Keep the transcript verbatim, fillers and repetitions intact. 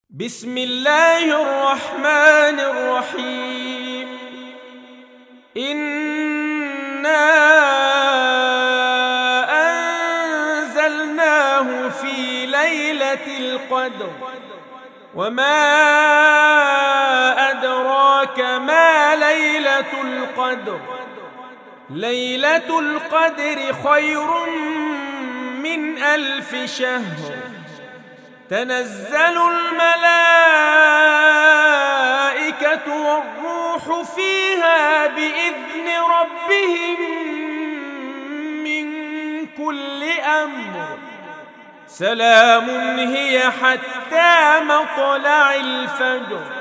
بسم الله الرحمن الرحيم. إنا أنزلناه في ليلة القدر وما أدراك ما ليلة القدر ليلة القدر خير من ألف شهر. تنزل الملائكة والروح فيها بإذن ربهم من كل أمر. سلام هي حتى مطلع الفجر.